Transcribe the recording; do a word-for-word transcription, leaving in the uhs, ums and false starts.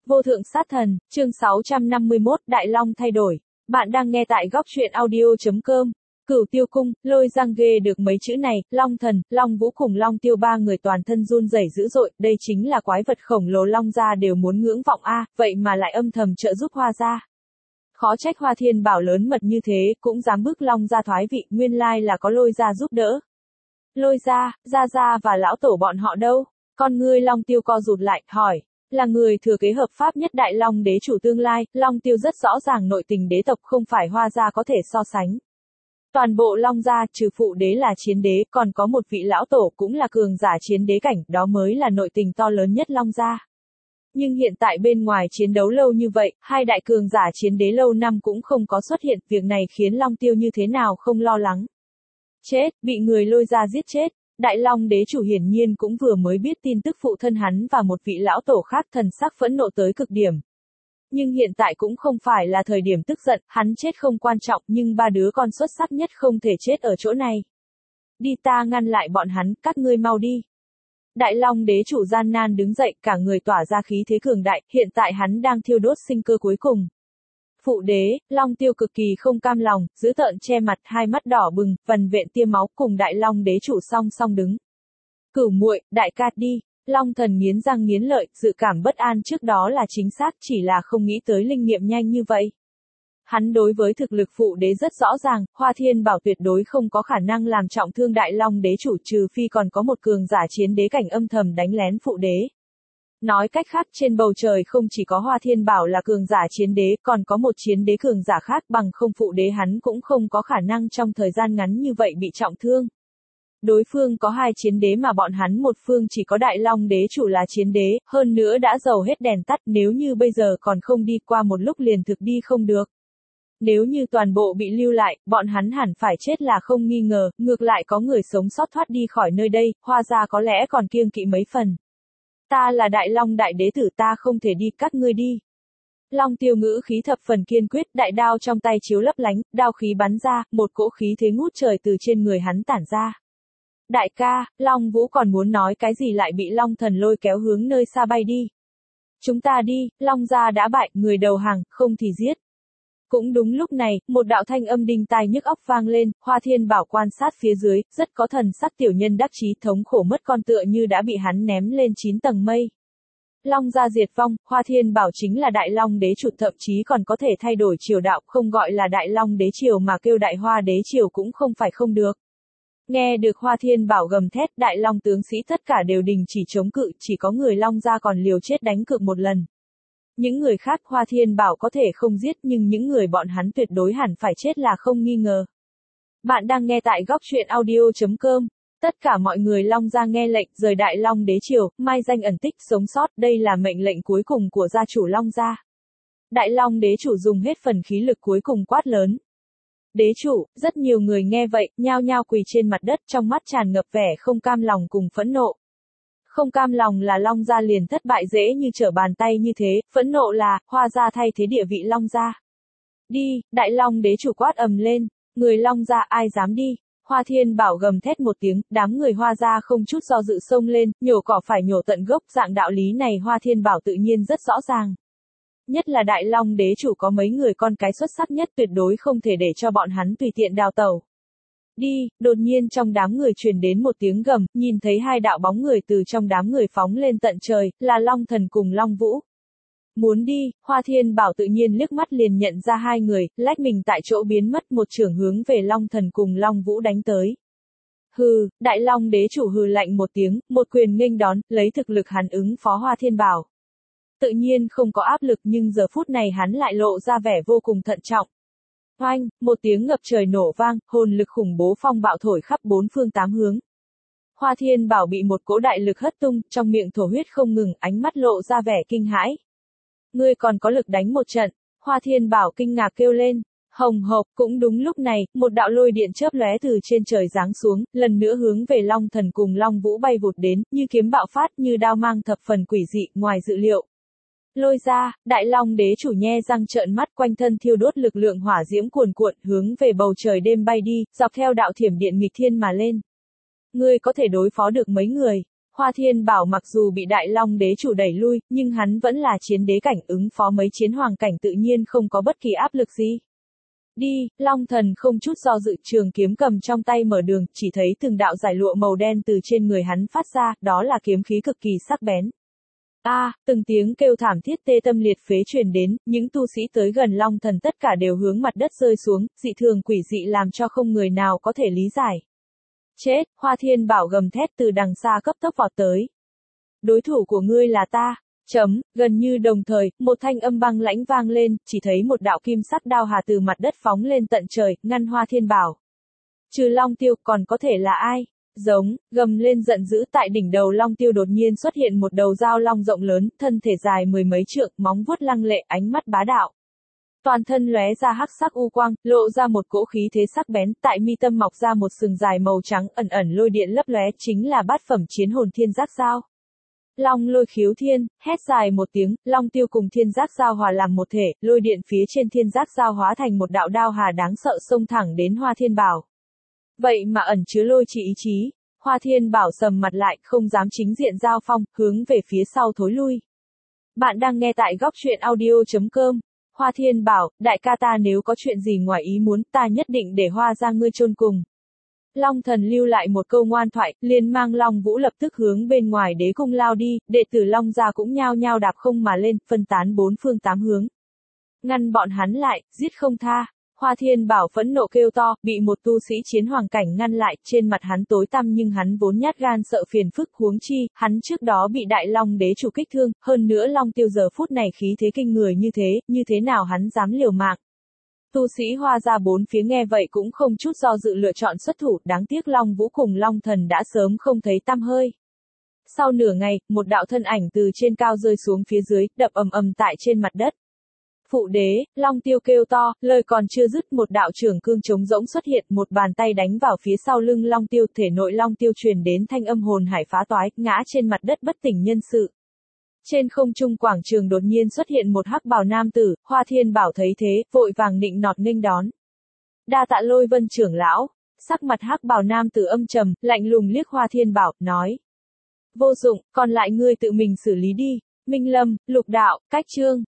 Vô thượng sát thần, chương sáu trăm năm mươi mốt, Đại Long thay đổi. Bạn đang nghe tại góc truyện audio chấm com. Cửu Tiêu Cung, Lôi Giang ghê được mấy chữ này, Long Thần, Long Vũ cùng Long Tiêu ba người toàn thân run rẩy dữ dội, đây chính là quái vật khổng lồ Long gia đều muốn ngưỡng vọng a, vậy mà lại âm thầm trợ giúp Hoa gia. Khó trách Hoa Thiên Bảo lớn mật như thế, cũng dám bức Long gia thoái vị, nguyên lai là có Lôi gia giúp đỡ. Lôi gia, Gia Gia và lão tổ bọn họ đâu? Con ngươi Long Tiêu co rụt lại, hỏi. Là người thừa kế hợp pháp nhất Đại Long đế chủ tương lai, Long Tiêu rất rõ ràng nội tình đế tộc không phải Hoa gia có thể so sánh. Toàn bộ Long gia, trừ phụ đế là chiến đế, còn có một vị lão tổ cũng là cường giả chiến đế cảnh, đó mới là nội tình to lớn nhất Long gia. Nhưng hiện tại bên ngoài chiến đấu lâu như vậy, hai đại cường giả chiến đế lâu năm cũng không có xuất hiện, việc này khiến Long Tiêu như thế nào không lo lắng. Chết, bị người Lôi gia giết chết. Đại Long đế chủ hiển nhiên cũng vừa mới biết tin tức phụ thân hắn và một vị lão tổ khác, thần sắc phẫn nộ tới cực điểm. Nhưng hiện tại cũng không phải là thời điểm tức giận, hắn chết không quan trọng, nhưng ba đứa con xuất sắc nhất không thể chết ở chỗ này. Đi, ta ngăn lại bọn hắn, các ngươi mau đi. Đại Long đế chủ gian nan đứng dậy, cả người tỏa ra khí thế cường đại, hiện tại hắn đang thiêu đốt sinh cơ cuối cùng. Phụ đế, Long Tiêu cực kỳ không cam lòng, dữ tợn che mặt, hai mắt đỏ bừng, vằn vện tia máu, cùng Đại Long đế chủ song song đứng. Cửu muội, đại ca đi. Long Thần nghiến răng nghiến lợi, dự cảm bất an trước đó là chính xác, chỉ là không nghĩ tới linh nghiệm nhanh như vậy. Hắn đối với thực lực phụ đế rất rõ ràng, Hoa Thiên Bảo tuyệt đối không có khả năng làm trọng thương Đại Long đế chủ, trừ phi còn có một cường giả chiến đế cảnh âm thầm đánh lén phụ đế. Nói cách khác, trên bầu trời không chỉ có Hoa Thiên Bảo là cường giả chiến đế, còn có một chiến đế cường giả khác, bằng không phụ đế hắn cũng không có khả năng trong thời gian ngắn như vậy bị trọng thương. Đối phương có hai chiến đế mà bọn hắn một phương chỉ có Đại Long đế chủ là chiến đế, hơn nữa đã dầu hết đèn tắt, nếu như bây giờ còn không đi, qua một lúc liền thực đi không được. Nếu như toàn bộ bị lưu lại, bọn hắn hẳn phải chết là không nghi ngờ, ngược lại có người sống sót thoát đi khỏi nơi đây, Hoa gia có lẽ còn kiêng kỵ mấy phần. Ta là Đại Long đại đế tử, ta không thể đi, các ngươi đi. Long Tiêu ngữ khí thập phần kiên quyết, đại đao trong tay chiếu lấp lánh, đao khí bắn ra, một cỗ khí thế ngút trời từ trên người hắn tản ra. Đại ca, Long Vũ còn muốn nói cái gì lại bị Long Thần lôi kéo hướng nơi xa bay đi. Chúng ta đi, Long gia đã bại, người đầu hàng, không thì giết. Cũng đúng lúc này, một đạo thanh âm đinh tai nhức óc vang lên, Hoa Thiên Bảo quan sát phía dưới, rất có thần sắc tiểu nhân đắc chí, thống khổ mất con tựa như đã bị hắn ném lên chín tầng mây. Long gia diệt vong, Hoa Thiên Bảo chính là Đại Long đế chủ, thậm chí còn có thể thay đổi triều đạo, không gọi là Đại Long đế triều mà kêu Đại Hoa đế triều cũng không phải không được. Nghe được Hoa Thiên Bảo gầm thét, Đại Long tướng sĩ tất cả đều đình chỉ chống cự, chỉ có người Long gia còn liều chết đánh cược một lần. Những người khác Hoa Thiên Bảo có thể không giết, nhưng những người bọn hắn tuyệt đối hẳn phải chết là không nghi ngờ. Bạn đang nghe tại góc truyện audio chấm com. Tất cả mọi người Long gia nghe lệnh, rời Đại Long đế triều, mai danh ẩn tích, sống sót, đây là mệnh lệnh cuối cùng của gia chủ Long gia. Đại Long đế chủ dùng hết phần khí lực cuối cùng quát lớn. Đế chủ, rất nhiều người nghe vậy, nhao nhao quỳ trên mặt đất, trong mắt tràn ngập vẻ không cam lòng cùng phẫn nộ. Không cam lòng là Long gia liền thất bại dễ như trở bàn tay như thế, phẫn nộ là, Hoa gia thay thế địa vị Long gia. Đi, Đại Long đế chủ quát ầm lên, người Long gia ai dám đi. Hoa Thiên Bảo gầm thét một tiếng, đám người Hoa gia không chút do dự xông lên, nhổ cỏ phải nhổ tận gốc, dạng đạo lý này Hoa Thiên Bảo tự nhiên rất rõ ràng. Nhất là Đại Long đế chủ có mấy người con cái xuất sắc nhất, tuyệt đối không thể để cho bọn hắn tùy tiện đào tẩu. Đi, đột nhiên trong đám người truyền đến một tiếng gầm, nhìn thấy hai đạo bóng người từ trong đám người phóng lên tận trời, là Long Thần cùng Long Vũ. Muốn đi, Hoa Thiên Bảo tự nhiên liếc mắt liền nhận ra hai người, lách mình tại chỗ biến mất, một chưởng hướng về Long Thần cùng Long Vũ đánh tới. Hừ, Đại Long đế chủ hừ lạnh một tiếng, một quyền nghênh đón, lấy thực lực hắn ứng phó Hoa Thiên Bảo. Tự nhiên không có áp lực, nhưng giờ phút này hắn lại lộ ra vẻ vô cùng thận trọng. Oanh, một tiếng ngập trời nổ vang, hồn lực khủng bố phong bạo thổi khắp bốn phương tám hướng. Hoa Thiên Bảo bị một cỗ đại lực hất tung, trong miệng thổ huyết không ngừng, ánh mắt lộ ra vẻ kinh hãi. Ngươi còn có lực đánh một trận, Hoa Thiên Bảo kinh ngạc kêu lên. Hồng hộc, cũng đúng lúc này, một đạo lôi điện chớp lóe từ trên trời giáng xuống, lần nữa hướng về Long Thần cùng Long Vũ bay vụt đến, như kiếm bạo phát, như đao mang thập phần quỷ dị, ngoài dự liệu. Lôi ra, Đại Long đế chủ nhe răng trợn mắt, quanh thân thiêu đốt lực lượng hỏa diễm cuồn cuộn, hướng về bầu trời đêm bay đi, dọc theo đạo thiểm điện nghịch thiên mà lên. Ngươi có thể đối phó được mấy người? Hoa Thiên Bảo mặc dù bị Đại Long đế chủ đẩy lui, nhưng hắn vẫn là chiến đế cảnh, ứng phó mấy chiến hoàng cảnh tự nhiên không có bất kỳ áp lực gì. Đi, Long Thần không chút do dự, trường kiếm cầm trong tay mở đường, chỉ thấy từng đạo giải lụa màu đen từ trên người hắn phát ra, đó là kiếm khí cực kỳ sắc bén. A, à, từng tiếng kêu thảm thiết tê tâm liệt phế truyền đến, những tu sĩ tới gần Long Thần tất cả đều hướng mặt đất rơi xuống, dị thường quỷ dị làm cho không người nào có thể lý giải. Chết, Hoa Thiên Bảo gầm thét từ đằng xa cấp tốc vọt tới. Đối thủ của ngươi là ta. Chấm, gần như đồng thời, một thanh âm băng lãnh vang lên, chỉ thấy một đạo kim sắc đao hà từ mặt đất phóng lên tận trời, ngăn Hoa Thiên Bảo. Trừ Long Tiêu, còn có thể là ai? Giống, gầm lên giận dữ, tại đỉnh đầu Long Tiêu đột nhiên xuất hiện một đầu dao long rộng lớn, thân thể dài mười mấy trượng, móng vuốt lăng lệ, ánh mắt bá đạo. Toàn thân lóe ra hắc sắc u quang, lộ ra một cỗ khí thế sắc bén, tại mi tâm mọc ra một sừng dài màu trắng, ẩn ẩn lôi điện lấp lóe, chính là bát phẩm chiến hồn thiên giác dao. Long lôi khiếu thiên, hét dài một tiếng, Long Tiêu cùng thiên giác dao hòa làm một thể, lôi điện phía trên thiên giác dao hóa thành một đạo đao hà đáng sợ xông thẳng đến Hoa Thiên Bảo. Vậy mà ẩn chứa lôi chỉ ý chí, Hoa Thiên Bảo sầm mặt lại, không dám chính diện giao phong, hướng về phía sau thối lui. Bạn đang nghe tại góc truyện audio chấm com. Hoa Thiên Bảo, đại ca ta nếu có chuyện gì ngoài ý muốn, ta nhất định để Hoa ra ngươi chôn cùng. Long Thần lưu lại một câu ngoan thoại, liền mang Long Vũ lập tức hướng bên ngoài đế cung lao đi, đệ tử Long gia cũng nhao nhao đạp không mà lên, phân tán bốn phương tám hướng. Ngăn bọn hắn lại, giết không tha. Hoa Thiên Bảo phẫn nộ kêu to, bị một tu sĩ chiến hoàng cảnh ngăn lại, trên mặt hắn tối tăm nhưng hắn vốn nhát gan sợ phiền phức, huống chi, hắn trước đó bị Đại Long đế chủ kích thương, hơn nữa Long Tiêu giờ phút này khí thế kinh người như thế, như thế nào hắn dám liều mạng. Tu sĩ Hoa ra bốn phía nghe vậy cũng không chút do dự lựa chọn xuất thủ, đáng tiếc Long Vũ cùng Long Thần đã sớm không thấy tăm hơi. Sau nửa ngày, một đạo thân ảnh từ trên cao rơi xuống phía dưới, đập ầm ầm tại trên mặt đất. Phụ đế, Long Tiêu kêu to, lời còn chưa dứt, một đạo trưởng cương trống rỗng xuất hiện, một bàn tay đánh vào phía sau lưng Long Tiêu, thể nội Long Tiêu truyền đến thanh âm hồn hải phá toái, ngã trên mặt đất bất tỉnh nhân sự. Trên không trung quảng trường đột nhiên xuất hiện một hắc bào nam tử, Hoa Thiên Bảo thấy thế, vội vàng nịnh nọt nghênh đón. Đa tạ Lôi Vân trưởng lão. Sắc mặt hắc bào nam tử âm trầm, lạnh lùng liếc Hoa Thiên Bảo, nói: Vô dụng, còn lại ngươi tự mình xử lý đi. Minh Lâm, Lục Đạo, Cách Trương,